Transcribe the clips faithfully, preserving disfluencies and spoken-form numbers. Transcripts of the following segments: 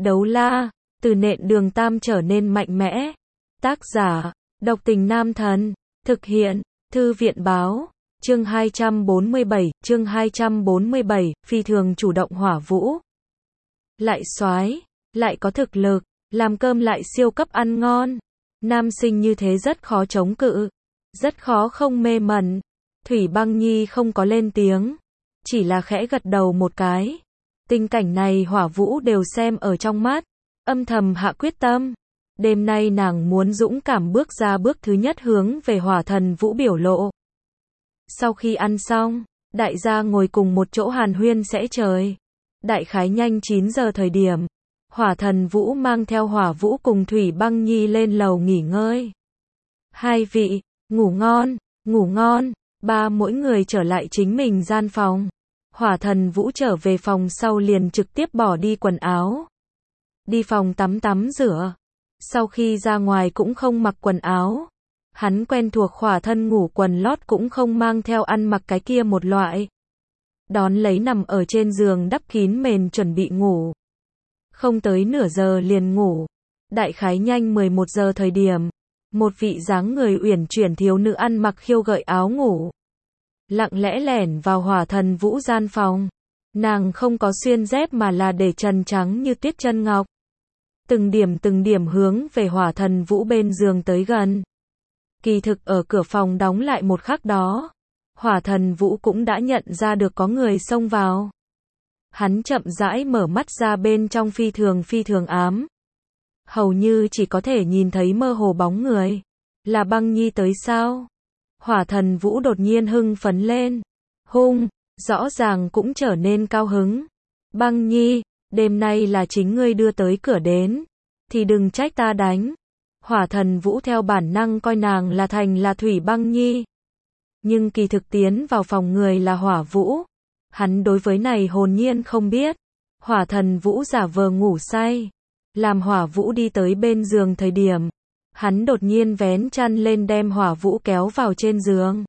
Đấu la, từ nện đường tam trở nên mạnh mẽ. Tác giả, độc tình nam thần. Thực hiện, thư viện báo. Chương hai trăm bốn mươi bảy, chương hai trăm bốn mươi bảy, phi thường chủ động Hỏa Vũ. Lại soái, lại có thực lực, làm cơm lại siêu cấp ăn ngon. Nam sinh như thế rất khó chống cự, rất khó không mê mẩn. Thủy Băng Nhi không có lên tiếng, chỉ là khẽ gật đầu một cái. Tình cảnh này Hỏa Vũ đều xem ở trong mắt, âm thầm hạ quyết tâm. Đêm nay nàng muốn dũng cảm bước ra bước thứ nhất hướng về Hỏa Thần Vũ biểu lộ. Sau khi ăn xong, đại gia ngồi cùng một chỗ hàn huyên sẽ trời. Đại khái nhanh chín giờ thời điểm, Hỏa Thần Vũ mang theo Hỏa Vũ cùng Thủy Băng Nhi lên lầu nghỉ ngơi. Hai vị, ngủ ngon, ngủ ngon. Ba mỗi người trở lại chính mình gian phòng. Hỏa Thần Vũ trở về phòng sau liền trực tiếp bỏ đi quần áo. Đi phòng tắm tắm rửa. Sau khi ra ngoài cũng không mặc quần áo. Hắn quen thuộc khỏa thân ngủ quần lót cũng không mang theo ăn mặc cái kia một loại. Đón lấy nằm ở trên giường đắp kín mền chuẩn bị ngủ. Không tới nửa giờ liền ngủ. Đại khái nhanh mười một giờ thời điểm. Một vị dáng người uyển chuyển thiếu nữ ăn mặc khiêu gợi áo ngủ. Lặng lẽ lẻn vào Hỏa Thần Vũ gian phòng. Nàng không có xuyên dép mà là để trần trắng như tuyết chân ngọc. Từng điểm từng điểm hướng về Hỏa Thần Vũ bên giường tới gần. Kỳ thực ở cửa phòng đóng lại một khắc đó, Hỏa Thần Vũ cũng đã nhận ra được có người xông vào. Hắn chậm rãi mở mắt ra, bên trong phi thường phi thường ám. Hầu như chỉ có thể nhìn thấy mơ hồ bóng người. Là Băng Nhi tới sao? Hỏa Thần Vũ đột nhiên hưng phấn lên. Hung, rõ ràng cũng trở nên cao hứng. Băng Nhi, đêm nay là chính ngươi đưa tới cửa đến, thì đừng trách ta đánh. Hỏa Thần Vũ theo bản năng coi nàng là thành là Thủy Băng Nhi. Nhưng kỳ thực tiến vào phòng người là Hỏa Vũ. Hắn đối với này hồn nhiên không biết. Hỏa Thần Vũ giả vờ ngủ say. Làm Hỏa Vũ đi tới bên giường thời điểm, hắn đột nhiên vén chăn lên đem Hỏa Vũ kéo vào trên giường.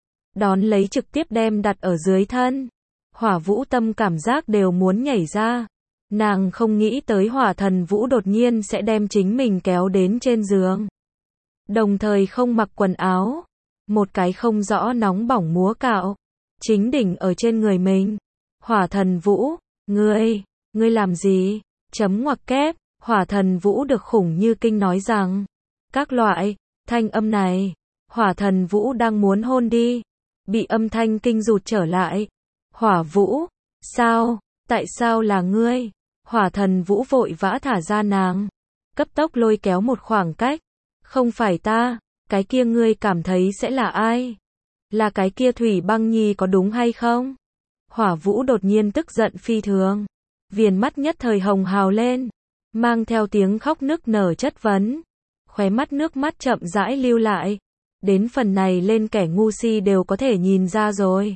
Đón lấy trực tiếp đem đặt ở dưới thân. Hỏa Vũ tâm cảm giác đều muốn nhảy ra. Nàng không nghĩ tới Hỏa Thần Vũ đột nhiên sẽ đem chính mình kéo đến trên giường. Đồng thời không mặc quần áo. Một cái không rõ nóng bỏng múa cạo. Chính đỉnh ở trên người mình. Hỏa Thần Vũ, ngươi, ngươi làm gì? Chấm ngoặc kép. Hỏa Thần Vũ được khủng như kinh nói rằng. Các loại, thanh âm này. Hỏa Thần Vũ đang muốn hôn đi. Bị âm thanh kinh rụt trở lại. Hỏa Vũ, sao, tại sao là ngươi? Hỏa Thần Vũ vội vã thả ra nàng. Cấp tốc lôi kéo một khoảng cách. Không phải ta, cái kia ngươi cảm thấy sẽ là ai? Là cái kia Thủy Băng Nhi có đúng hay không? Hỏa Vũ đột nhiên tức giận phi thường. Viền mắt nhất thời hồng hào lên. Mang theo tiếng khóc nức nở chất vấn. Khóe mắt nước mắt chậm rãi lưu lại. Đến phần này lên kẻ ngu si đều có thể nhìn ra rồi.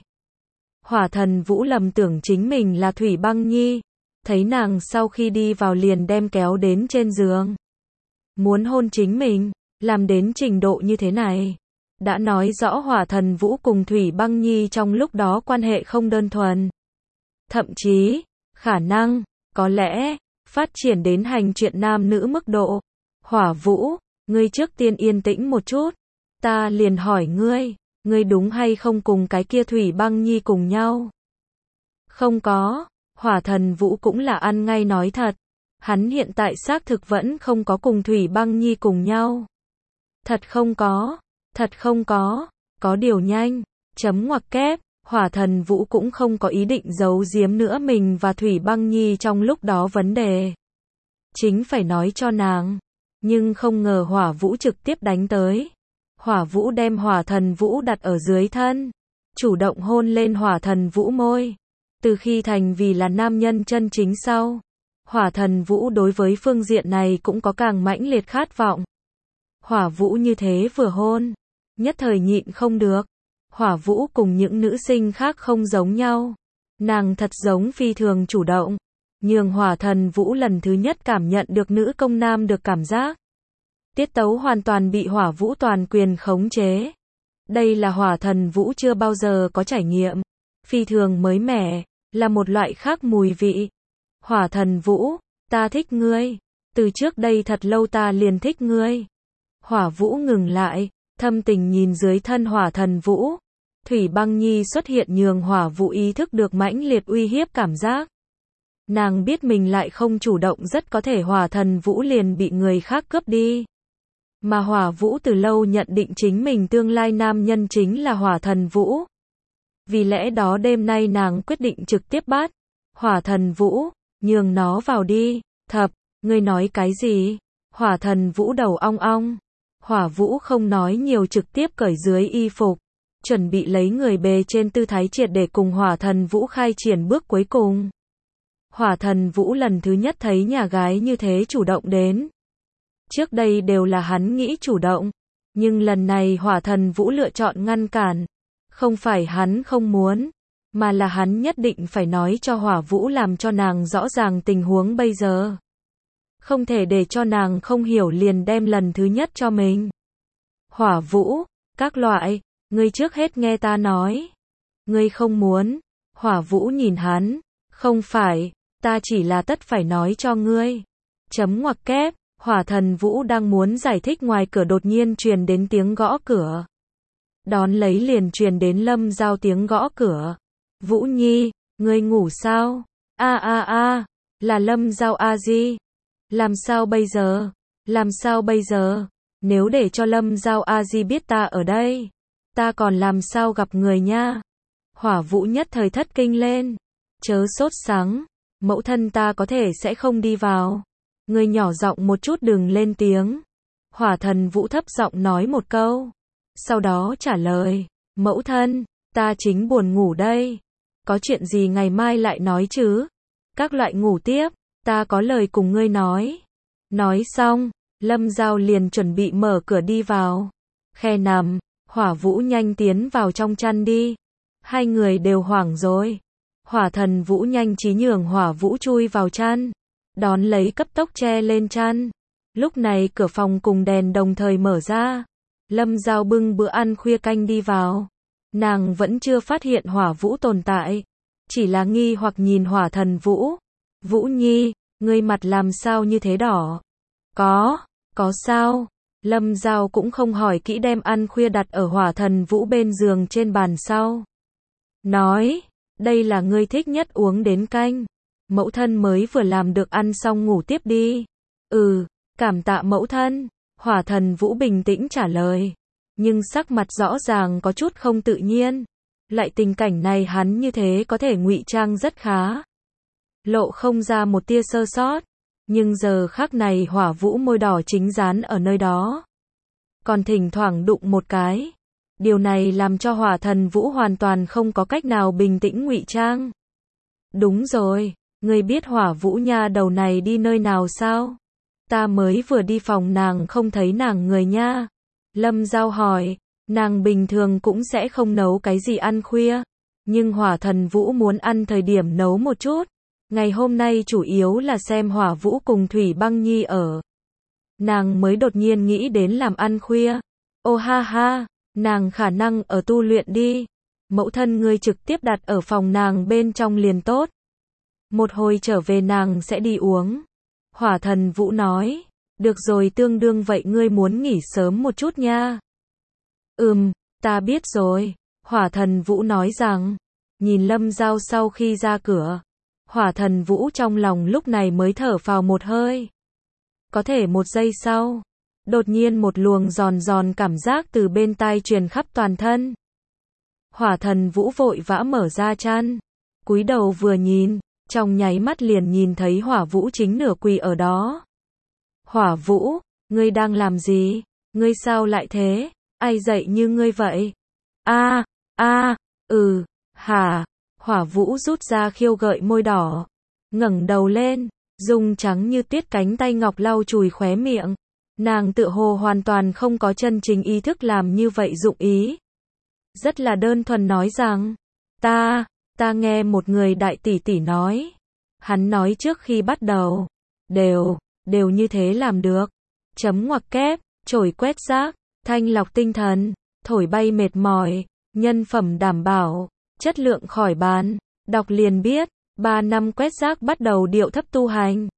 Hỏa Thần Vũ lầm tưởng chính mình là Thủy Băng Nhi. Thấy nàng sau khi đi vào liền đem kéo đến trên giường. Muốn hôn chính mình, làm đến trình độ như thế này. Đã nói rõ Hỏa Thần Vũ cùng Thủy Băng Nhi trong lúc đó quan hệ không đơn thuần. Thậm chí, khả năng, có lẽ, phát triển đến hành chuyện nam nữ mức độ. Hỏa Vũ, ngươi trước tiên yên tĩnh một chút. Ta liền hỏi ngươi, ngươi đúng hay không cùng cái kia Thủy Băng Nhi cùng nhau? Không có. Hỏa Thần Vũ cũng là ăn ngay nói thật. Hắn hiện tại xác thực vẫn không có cùng Thủy Băng Nhi cùng nhau. Thật không có. Thật không có. Có điều nhanh. Chấm ngoặc kép. Hỏa Thần Vũ cũng không có ý định giấu giếm nữa mình và Thủy Băng Nhi trong lúc đó vấn đề. Chính phải nói cho nàng. Nhưng không ngờ Hỏa Vũ trực tiếp đánh tới. Hỏa Vũ đem Hỏa Thần Vũ đặt ở dưới thân. Chủ động hôn lên Hỏa Thần Vũ môi. Từ khi thành vì là nam nhân chân chính sau, Hỏa Thần Vũ đối với phương diện này cũng có càng mãnh liệt khát vọng. Hỏa Vũ như thế vừa hôn, nhất thời nhịn không được. Hỏa Vũ cùng những nữ sinh khác không giống nhau. Nàng thật giống phi thường chủ động, nhường Hỏa Thần Vũ lần thứ nhất cảm nhận được nữ công nam được cảm giác. Tiết tấu hoàn toàn bị Hỏa Vũ toàn quyền khống chế. Đây là Hỏa Thần Vũ chưa bao giờ có trải nghiệm. Phi thường mới mẻ, là một loại khác mùi vị. Hỏa Thần Vũ, Ta thích ngươi. Từ trước đây thật lâu ta liền thích ngươi. Hỏa Vũ ngừng lại, thâm tình nhìn dưới thân Hỏa Thần Vũ. Thủy Băng Nhi xuất hiện nhường Hỏa Vũ ý thức được mãnh liệt uy hiếp cảm giác. Nàng biết mình lại không chủ động rất có thể Hỏa Thần Vũ liền bị người khác cướp đi. Mà Hỏa Vũ từ lâu nhận định chính mình tương lai nam nhân chính là Hỏa Thần Vũ. Vì lẽ đó đêm nay nàng quyết định trực tiếp bắt Hỏa Thần Vũ, nhường nó vào đi. Thập, ngươi nói cái gì? Hỏa Thần Vũ đầu ong ong. Hỏa Vũ không nói nhiều trực tiếp cởi dưới y phục, chuẩn bị lấy người bề trên tư thái triệt để cùng Hỏa Thần Vũ khai triển bước cuối cùng. Hỏa Thần Vũ lần thứ nhất thấy nhà gái như thế chủ động đến. Trước đây đều là hắn nghĩ chủ động, nhưng lần này Hỏa Thần Vũ lựa chọn ngăn cản. Không phải hắn không muốn, mà là hắn nhất định phải nói cho Hỏa Vũ làm cho nàng rõ ràng tình huống bây giờ. Không thể để cho nàng không hiểu liền đem lần thứ nhất cho mình. Hỏa Vũ, các loại, ngươi trước hết nghe ta nói. Ngươi không muốn. Hỏa Vũ nhìn hắn, không phải, ta chỉ là tất phải nói cho ngươi. Chấm ngoặc kép, Hỏa Thần Vũ đang muốn giải thích ngoài cửa đột nhiên truyền đến tiếng gõ cửa. Đón lấy liền truyền đến Lâm Giao tiếng gõ cửa. Vũ Nhi, ngươi ngủ sao? A a a, là Lâm Giao a di. Làm sao bây giờ? Làm sao bây giờ? Nếu để cho Lâm Giao a di biết ta ở đây, ta còn làm sao gặp người nha? Hỏa Vũ nhất thời thất kinh lên. Chớ sốt sắng, mẫu thân ta có thể sẽ không đi vào. Ngươi nhỏ giọng một chút đừng lên tiếng. Hỏa Thần Vũ thấp giọng nói một câu. Sau đó trả lời, mẫu thân, ta chính buồn ngủ đây. Có chuyện gì ngày mai lại nói chứ? Các loại ngủ tiếp, ta có lời cùng ngươi nói. Nói xong, Lâm Giao liền chuẩn bị mở cửa đi vào. Khe nằm, Hỏa Vũ nhanh tiến vào trong chăn đi. Hai người đều hoảng rồi. Hỏa Thần Vũ nhanh trí nhường Hỏa Vũ chui vào chăn. Đón lấy cấp tốc che lên chăn. Lúc này cửa phòng cùng đèn đồng thời mở ra. Lâm Giao bưng bữa ăn khuya canh đi vào. Nàng vẫn chưa phát hiện Hỏa Vũ tồn tại. Chỉ là nghi hoặc nhìn Hỏa Thần Vũ. Vũ Nhi, ngươi mặt làm sao như thế đỏ? Có, có sao? Lâm Giao cũng không hỏi kỹ đem ăn khuya đặt ở Hỏa Thần Vũ bên giường trên bàn sau. Nói, đây là ngươi thích nhất uống đến canh. Mẫu thân mới vừa làm được ăn xong ngủ tiếp đi. Ừ, cảm tạ mẫu thân. Hỏa Thần Vũ bình tĩnh trả lời. Nhưng sắc mặt rõ ràng có chút không tự nhiên. Lại tình cảnh này hắn như thế có thể ngụy trang rất khá. Lộ không ra một tia sơ sót. Nhưng giờ khắc này Hỏa Vũ môi đỏ chính dán ở nơi đó. Còn thỉnh thoảng đụng một cái. Điều này làm cho Hỏa Thần Vũ hoàn toàn không có cách nào bình tĩnh ngụy trang. Đúng rồi, ngươi biết Hỏa Vũ nha đầu này đi nơi nào sao? Ta mới vừa đi phòng nàng không thấy nàng người nha. Lâm Giao hỏi, nàng bình thường cũng sẽ không nấu cái gì ăn khuya. Nhưng Hỏa Thần Vũ muốn ăn thời điểm nấu một chút. Ngày hôm nay chủ yếu là xem Hỏa Vũ cùng Thủy Băng Nhi ở. Nàng mới đột nhiên nghĩ đến làm ăn khuya. Ô ha ha, nàng khả năng ở tu luyện đi. Mẫu thân ngươi trực tiếp đặt ở phòng nàng bên trong liền tốt. Một hồi trở về nàng sẽ đi uống. Hỏa Thần Vũ nói, được rồi tương đương vậy ngươi muốn nghỉ sớm một chút nha. Ừm, ta biết rồi. Hỏa Thần Vũ nói rằng, nhìn Lâm Giao sau khi ra cửa. Hỏa Thần Vũ trong lòng lúc này mới thở phào một hơi. Có thể một giây sau, đột nhiên một luồng giòn giòn cảm giác từ bên tai truyền khắp toàn thân. Hỏa Thần Vũ vội vã mở ra chăn, cúi đầu vừa nhìn, trong nháy mắt liền nhìn thấy Hỏa Vũ chính nửa quỳ ở đó. Hỏa Vũ, ngươi đang làm gì? Ngươi sao lại thế? Ai dậy như ngươi vậy? A, a, ừ, hả? Hỏa Vũ rút ra khiêu gợi môi đỏ, ngẩng đầu lên, dùng trắng như tuyết cánh tay ngọc lau chùi khóe miệng. Nàng tựa hồ hoàn toàn không có chân chính ý thức làm như vậy dụng ý. Rất là đơn thuần nói rằng, ta, ta nghe một người đại tỷ tỷ nói. Hắn nói trước khi bắt đầu, đều, đều như thế làm được. Chấm ngoặc kép, chổi quét rác, thanh lọc tinh thần, thổi bay mệt mỏi, nhân phẩm đảm bảo, chất lượng khỏi bàn. Đọc liền biết, ba năm quét rác bắt đầu điệu thấp tu hành.